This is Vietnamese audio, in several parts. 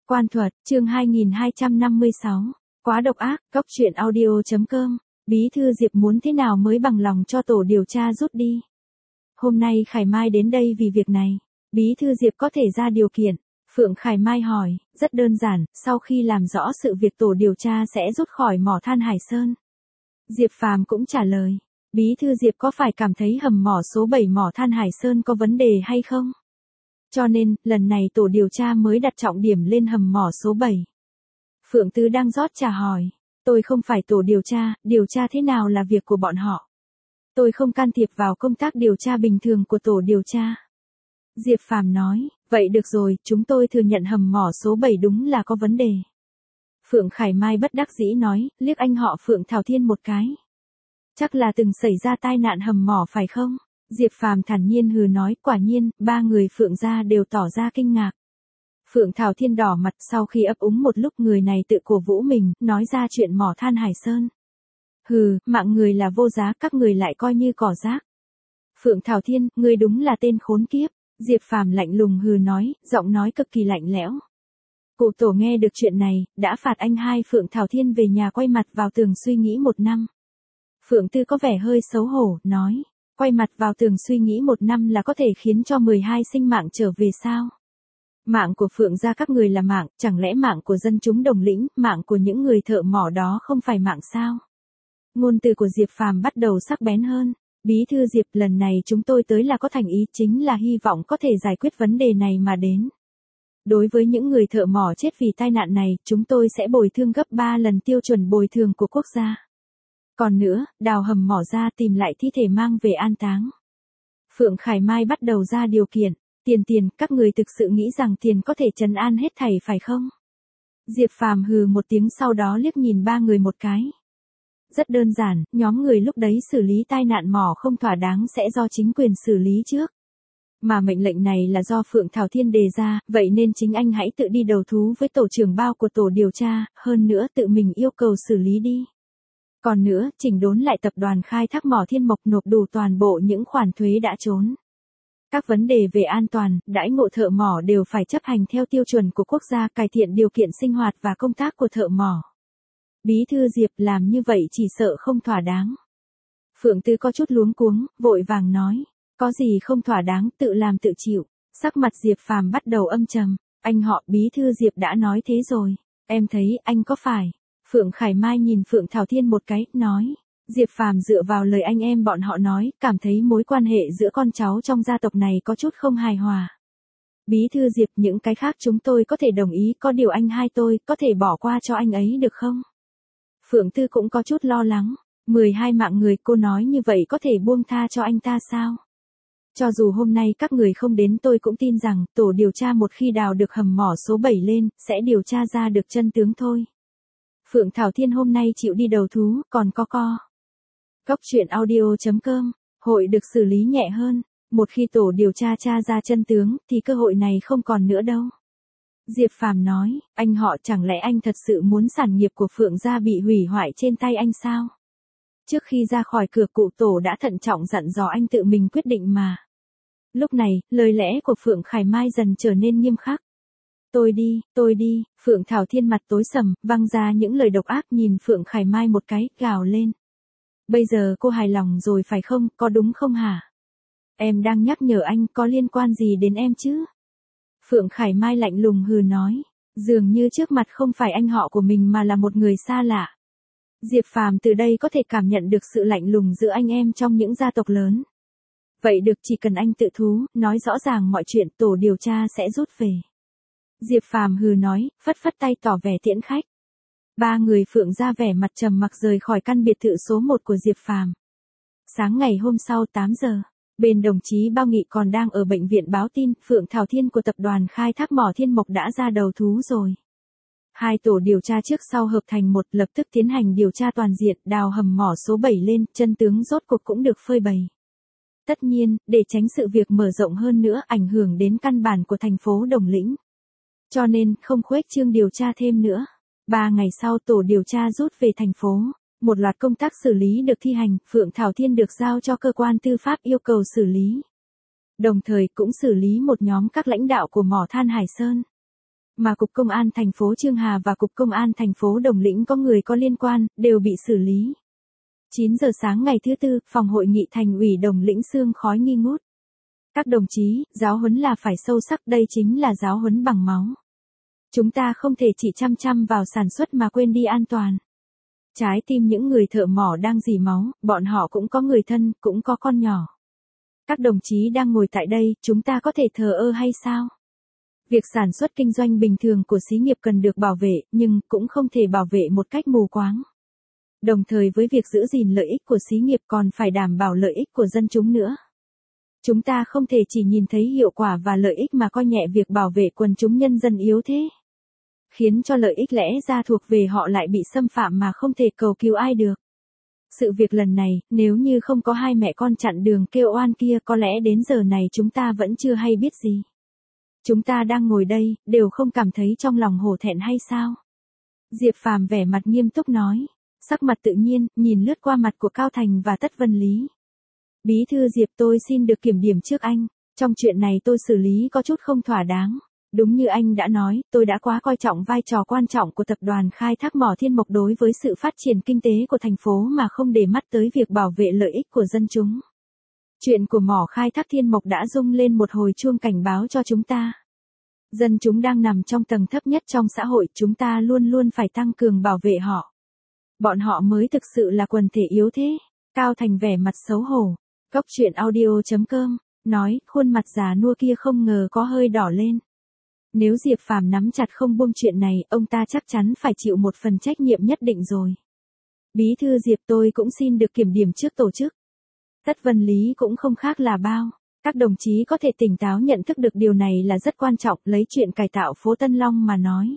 Quan thuật, chương 2256. Quá độc ác, Cóc truyện audio.com. Bí thư Diệp muốn thế nào mới bằng lòng cho tổ điều tra rút đi. Hôm nay Khải Mai đến đây vì việc này. Bí thư Diệp có thể ra điều kiện. Phượng Khải Mai hỏi, rất đơn giản, sau khi làm rõ sự việc tổ điều tra sẽ rút khỏi mỏ than Hải Sơn. Diệp Phàm cũng trả lời. Bí thư Diệp có phải cảm thấy hầm mỏ số 7 mỏ than Hải Sơn có vấn đề hay không? Cho nên, lần này tổ điều tra mới đặt trọng điểm lên hầm mỏ số 7. Phượng Tứ đang rót trà hỏi. Tôi không phải tổ điều tra thế nào là việc của bọn họ. Tôi không can thiệp vào công tác điều tra bình thường của tổ điều tra. Diệp Phàm nói, vậy được rồi, chúng tôi thừa nhận hầm mỏ số 7 đúng là có vấn đề. Phượng Khải Mai bất đắc dĩ nói, liếc anh họ Phượng Thảo Thiên một cái. Chắc là từng xảy ra tai nạn hầm mỏ phải không? Diệp Phàm thản nhiên hừ nói, quả nhiên, ba người Phượng gia đều tỏ ra kinh ngạc. Phượng Thảo Thiên đỏ mặt sau khi ấp úng một lúc người này tự cổ vũ mình, nói ra chuyện mỏ than Hải Sơn. Hừ, mạng người là vô giá, các người lại coi như cỏ rác. Phượng Thảo Thiên, ngươi đúng là tên khốn kiếp. Diệp Phàm lạnh lùng hừ nói, giọng nói cực kỳ lạnh lẽo. Cụ tổ nghe được chuyện này, đã phạt anh hai Phượng Thảo Thiên về nhà quay mặt vào tường suy nghĩ 1 năm. Phượng Tư có vẻ hơi xấu hổ, nói, quay mặt vào tường suy nghĩ 1 năm là có thể khiến cho 12 sinh mạng trở về sao? Mạng của Phượng gia các người là mạng, chẳng lẽ mạng của dân chúng Đồng Lĩnh, mạng của những người thợ mỏ đó không phải mạng sao? Ngôn từ của Diệp Phàm bắt đầu sắc bén hơn. Bí thư Diệp, lần này chúng tôi tới là có thành ý, chính là hy vọng có thể giải quyết vấn đề này mà đến. Đối với những người thợ mỏ chết vì tai nạn này, chúng tôi sẽ bồi thường gấp 3 lần tiêu chuẩn bồi thường của quốc gia. Còn nữa, đào hầm mỏ ra tìm lại thi thể mang về an táng. Phượng Khải Mai bắt đầu ra điều kiện. Tiền, các người thực sự nghĩ rằng tiền có thể trấn an hết thảy phải không? Diệp Phàm hừ một tiếng sau đó liếc nhìn ba người một cái. Rất đơn giản, nhóm người lúc đấy xử lý tai nạn mỏ không thỏa đáng sẽ do chính quyền xử lý trước. Mà mệnh lệnh này là do Phượng Thảo Thiên đề ra, vậy nên chính anh hãy tự đi đầu thú với tổ trưởng bao của tổ điều tra, hơn nữa tự mình yêu cầu xử lý đi. Còn nữa, chỉnh đốn lại tập đoàn khai thác mỏ Thiên Mộc nộp đủ toàn bộ những khoản thuế đã trốn. Các vấn đề về an toàn, đãi ngộ thợ mỏ đều phải chấp hành theo tiêu chuẩn của quốc gia, cải thiện điều kiện sinh hoạt và công tác của thợ mỏ. Bí thư Diệp, làm như vậy chỉ sợ không thỏa đáng. Phượng Tư có chút luống cuống, vội vàng nói, có gì không thỏa đáng, tự làm tự chịu. Sắc mặt Diệp Phàm bắt đầu âm trầm, anh họ Bí thư Diệp đã nói thế rồi, em thấy anh có phải? Phượng Khải Mai nhìn Phượng Thảo Thiên một cái, nói. Diệp Phàm dựa vào lời anh em bọn họ nói, cảm thấy mối quan hệ giữa con cháu trong gia tộc này có chút không hài hòa. Bí thư Diệp, những cái khác chúng tôi có thể đồng ý, có điều anh hai tôi có thể bỏ qua cho anh ấy được không? Phượng Tư cũng có chút lo lắng, 12 mạng người, cô nói như vậy có thể buông tha cho anh ta sao? Cho dù hôm nay các người không đến tôi cũng tin rằng, tổ điều tra một khi đào được hầm mỏ số 7 lên, sẽ điều tra ra được chân tướng thôi. Phượng Thảo Thiên hôm nay chịu đi đầu thú, còn có Cóc truyện audio.com, hội được xử lý nhẹ hơn. Một khi tổ điều tra ra chân tướng, thì cơ hội này không còn nữa đâu. Diệp Phàm nói, anh họ, chẳng lẽ anh thật sự muốn sản nghiệp của Phượng gia bị hủy hoại trên tay anh sao? Trước khi ra khỏi cửa, cụ tổ đã thận trọng dặn dò anh tự mình quyết định mà. Lúc này, lời lẽ của Phượng Khải Mai dần trở nên nghiêm khắc. Tôi đi, Phượng Thảo Thiên mặt tối sầm, văng ra những lời độc ác, nhìn Phượng Khải Mai một cái, gào lên. Bây giờ cô hài lòng rồi phải không, có đúng không hả? Em đang nhắc nhở anh, có liên quan gì đến em chứ? Phượng Khải Mai lạnh lùng hừ nói, dường như trước mặt không phải anh họ của mình mà là một người xa lạ. Diệp Phàm từ đây có thể cảm nhận được sự lạnh lùng giữa anh em trong những gia tộc lớn. Vậy được, chỉ cần anh tự thú, nói rõ ràng mọi chuyện, tổ điều tra sẽ rút về. Diệp Phàm hừ nói, phất tay tỏ vẻ tiễn khách. Ba người Phượng ra vẻ mặt trầm mặc rời khỏi căn biệt thự số 1 của Diệp Phàm. Sáng ngày hôm sau 8 giờ, bên đồng chí Bao Nghị còn đang ở bệnh viện báo tin, Phượng Thảo Thiên của tập đoàn khai thác mỏ Thiên Mộc đã ra đầu thú rồi. Hai tổ điều tra trước sau hợp thành một, lập tức tiến hành điều tra toàn diện, đào hầm mỏ số 7 lên, chân tướng rốt cuộc cũng được phơi bày. Tất nhiên, để tránh sự việc mở rộng hơn nữa, ảnh hưởng đến căn bản của thành phố Đồng Lĩnh. Cho nên, không khuếch trương điều tra thêm nữa. 3 ngày sau tổ điều tra rút về thành phố, một loạt công tác xử lý được thi hành, Phượng Thảo Thiên được giao cho cơ quan tư pháp yêu cầu xử lý. Đồng thời cũng xử lý một nhóm các lãnh đạo của mỏ than Hải Sơn. mà Cục Công an thành phố Chương Hà và Cục Công an thành phố Đồng Lĩnh có người có liên quan, đều bị xử lý. 9 giờ sáng ngày thứ Tư, phòng hội nghị Thành ủy Đồng Lĩnh sương khói nghi ngút. Các đồng chí, giáo huấn là phải sâu sắc, đây chính là giáo huấn bằng máu. Chúng ta không thể chỉ chăm chăm vào sản xuất mà quên đi an toàn. Trái tim những người thợ mỏ đang rỉ máu, bọn họ cũng có người thân, cũng có con nhỏ. Các đồng chí đang ngồi tại đây, chúng ta có thể thờ ơ hay sao? Việc sản xuất kinh doanh bình thường của xí nghiệp cần được bảo vệ, nhưng cũng không thể bảo vệ một cách mù quáng. Đồng thời với việc giữ gìn lợi ích của xí nghiệp còn phải đảm bảo lợi ích của dân chúng nữa. Chúng ta không thể chỉ nhìn thấy hiệu quả và lợi ích mà coi nhẹ việc bảo vệ quần chúng nhân dân yếu thế. Khiến cho lợi ích lẽ ra thuộc về họ lại bị xâm phạm mà không thể cầu cứu ai được. Sự việc lần này, nếu như không có hai mẹ con chặn đường kêu oan kia có lẽ đến giờ này chúng ta vẫn chưa hay biết gì. Chúng ta đang ngồi đây, đều không cảm thấy trong lòng hổ thẹn hay sao? Diệp Phàm vẻ mặt nghiêm túc nói. Sắc mặt tự nhiên, nhìn lướt qua mặt của Cao Thành và Tất Vân Lý. Bí thư Diệp, tôi xin được kiểm điểm trước anh. Trong chuyện này tôi xử lý có chút không thỏa đáng. Đúng như anh đã nói, tôi đã quá coi trọng vai trò quan trọng của tập đoàn khai thác mỏ Thiên Mộc đối với sự phát triển kinh tế của thành phố mà không để mắt tới việc bảo vệ lợi ích của dân chúng. Chuyện của mỏ khai thác Thiên Mộc đã rung lên một hồi chuông cảnh báo cho chúng ta. Dân chúng đang nằm trong tầng thấp nhất trong xã hội, chúng ta luôn luôn phải tăng cường bảo vệ họ. Bọn họ mới thực sự là quần thể yếu thế. Cao Thành vẻ mặt xấu hổ. Góc truyện audio.com, nói, khuôn mặt già nua kia không ngờ có hơi đỏ lên. Nếu Diệp Phàm nắm chặt không buông chuyện này, ông ta chắc chắn phải chịu một phần trách nhiệm nhất định rồi. Bí thư Diệp, tôi cũng xin được kiểm điểm trước tổ chức. Tất Vân Lý cũng không khác là bao. Các đồng chí có thể tỉnh táo nhận thức được điều này là rất quan trọng, lấy chuyện cải tạo phố Tân Long mà nói.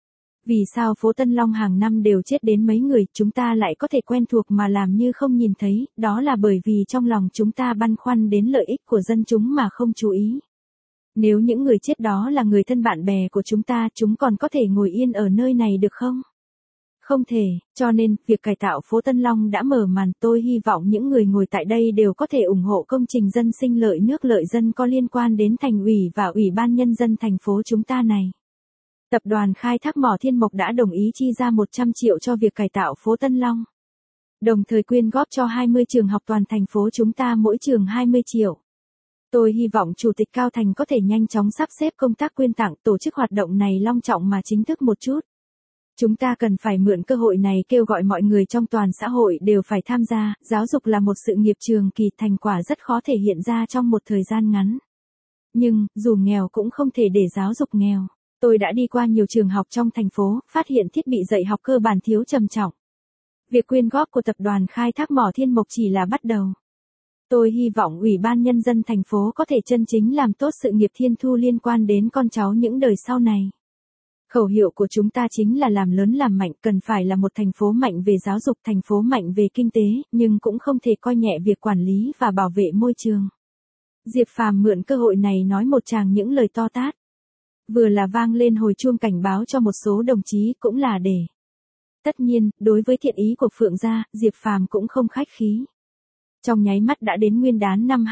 Vì sao phố Tân Long hàng năm đều chết đến mấy người, chúng ta lại có thể quen thuộc mà làm như không nhìn thấy, đó là bởi vì trong lòng chúng ta băn khoăn đến lợi ích của dân chúng mà không chú ý. Nếu những người chết đó là người thân bạn bè của chúng còn có thể ngồi yên ở nơi này được không? Không thể, cho nên, việc cải tạo phố Tân Long đã mở màn, tôi hy vọng những người ngồi tại đây đều có thể ủng hộ công trình dân sinh lợi nước lợi dân có liên quan đến thành ủy và ủy ban nhân dân thành phố chúng ta này. Tập đoàn khai thác mỏ Thiên Mộc đã đồng ý chi ra 100 triệu cho việc cải tạo phố Tân Long. Đồng thời quyên góp cho 20 trường học toàn thành phố chúng ta mỗi trường 20 triệu. Tôi hy vọng Chủ tịch Cao Thành có thể nhanh chóng sắp xếp công tác quyên tặng, tổ chức hoạt động này long trọng mà chính thức một chút. Chúng ta cần phải mượn cơ hội này kêu gọi mọi người trong toàn xã hội đều phải tham gia, giáo dục là một sự nghiệp trường kỳ, thành quả rất khó thể hiện ra trong một thời gian ngắn. Nhưng, dù nghèo cũng không thể để giáo dục nghèo. Tôi đã đi qua nhiều trường học trong thành phố, phát hiện thiết bị dạy học cơ bản thiếu trầm trọng. Việc quyên góp của tập đoàn khai thác mỏ Thiên Mộc chỉ là bắt đầu. Tôi hy vọng Ủy ban Nhân dân thành phố có thể chân chính làm tốt sự nghiệp thiên thu liên quan đến con cháu những đời sau này. Khẩu hiệu của chúng ta chính là làm lớn làm mạnh, cần phải là một thành phố mạnh về giáo dục, thành phố mạnh về kinh tế, nhưng cũng không thể coi nhẹ việc quản lý và bảo vệ môi trường. Diệp Phàm mượn cơ hội này nói một tràng những lời to tát. Vừa là vang lên hồi chuông cảnh báo cho một số đồng chí, cũng là để. Tất nhiên, đối với thiện ý của Phượng gia, Diệp Phàm cũng không khách khí. Trong nháy mắt đã đến Nguyên đán năm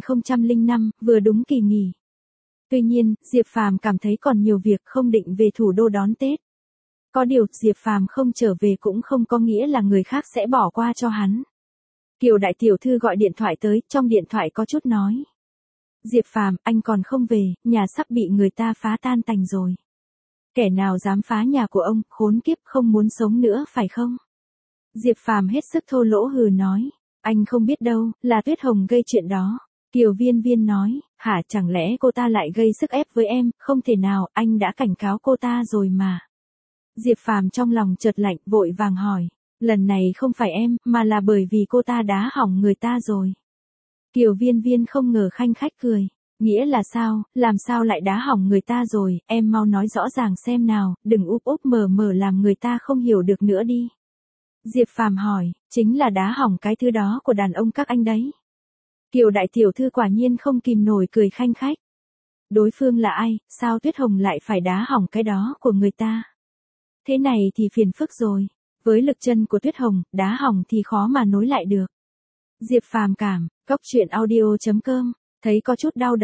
2005, vừa đúng kỳ nghỉ. Tuy nhiên, Diệp Phàm cảm thấy còn nhiều việc, không định về thủ đô đón Tết. Có điều, Diệp Phàm không trở về cũng không có nghĩa là người khác sẽ bỏ qua cho hắn. Kiều đại tiểu thư gọi điện thoại tới, trong điện thoại có chút nói. Diệp Phàm, anh còn không về, nhà sắp bị người ta phá tan tành rồi. Kẻ nào dám phá nhà của ông, khốn kiếp, không muốn sống nữa phải không? Diệp Phàm hết sức thô lỗ hừ nói. Anh không biết đâu, là Tuyết Hồng gây chuyện đó. Kiều Viên Viên nói, hả, chẳng lẽ cô ta lại gây sức ép với em? Không thể nào, anh đã cảnh cáo cô ta rồi mà. Diệp Phàm trong lòng chợt lạnh, vội vàng hỏi. Lần này không phải em, mà là bởi vì cô ta đá hỏng người ta rồi. Kiều Viên Viên không ngờ khanh khách cười. Nghĩa là sao, làm sao lại đá hỏng người ta rồi, em mau nói rõ ràng xem nào, đừng úp úp mờ mờ làm người ta không hiểu được nữa đi. Diệp Phàm hỏi, chính là đá hỏng cái thứ đó của đàn ông các anh đấy. Kiều đại tiểu thư quả nhiên không kìm nổi cười khanh khách. Đối phương là ai, sao Tuyết Hồng lại phải đá hỏng cái đó của người ta? Thế này thì phiền phức rồi. Với lực chân của Tuyết Hồng, đá hỏng thì khó mà nối lại được. Diệp Phàm cảm, góc truyện audio.com, thấy có chút đau đầu.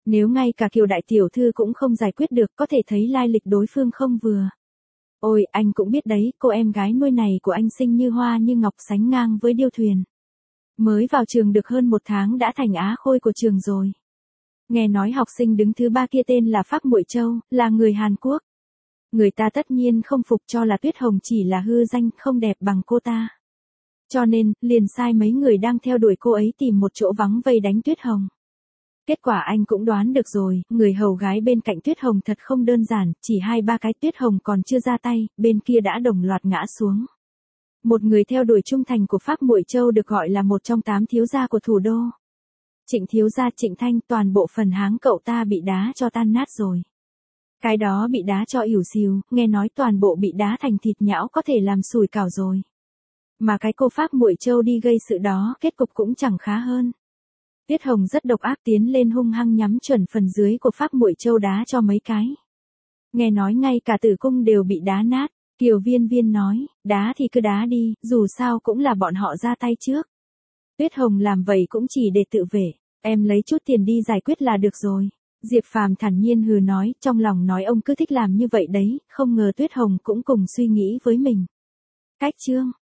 Nếu ngay cả Kiều đại tiểu thư cũng không giải quyết được, có thể thấy lai lịch đối phương không vừa. Ôi, anh cũng biết đấy, cô em gái nuôi này của anh xinh như hoa như ngọc, sánh ngang với điêu thuyền. Mới vào trường được hơn 1 tháng đã thành á khôi của trường rồi. Nghe nói học sinh đứng thứ 3 kia tên là Phác Muội Châu, là người Hàn Quốc. Người ta tất nhiên không phục, cho là Tuyết Hồng chỉ là hư danh, không đẹp bằng cô ta. Cho nên, liền sai mấy người đang theo đuổi cô ấy tìm một chỗ vắng vây đánh Tuyết Hồng. Kết quả anh cũng đoán được rồi, người hầu gái bên cạnh Tuyết Hồng thật không đơn giản, chỉ 2-3 cái Tuyết Hồng còn chưa ra tay, bên kia đã đồng loạt ngã xuống. Một người theo đuổi trung thành của Phác Muội Châu được gọi là một trong 8 thiếu gia của thủ đô. Trịnh thiếu gia Trịnh Thanh, toàn bộ phần háng cậu ta bị đá cho tan nát rồi. Cái đó bị đá cho ỉu xìu, nghe nói toàn bộ bị đá thành thịt nhão, có thể làm sủi cảo rồi. Mà cái cô Phác Muội Châu đi gây sự đó, kết cục cũng chẳng khá hơn. Tuyết Hồng rất độc ác, tiến lên hung hăng nhắm chuẩn phần dưới của Phác Muội Châu đá cho mấy cái. Nghe nói ngay cả tử cung đều bị đá nát. Kiều Viên Viên nói, đá thì cứ đá đi, dù sao cũng là bọn họ ra tay trước. Tuyết Hồng làm vậy cũng chỉ để tự vệ, em lấy chút tiền đi giải quyết là được rồi. Diệp Phàm thản nhiên hừ nói, trong lòng nói ông cứ thích làm như vậy đấy, không ngờ Tuyết Hồng cũng cùng suy nghĩ với mình. Cách chương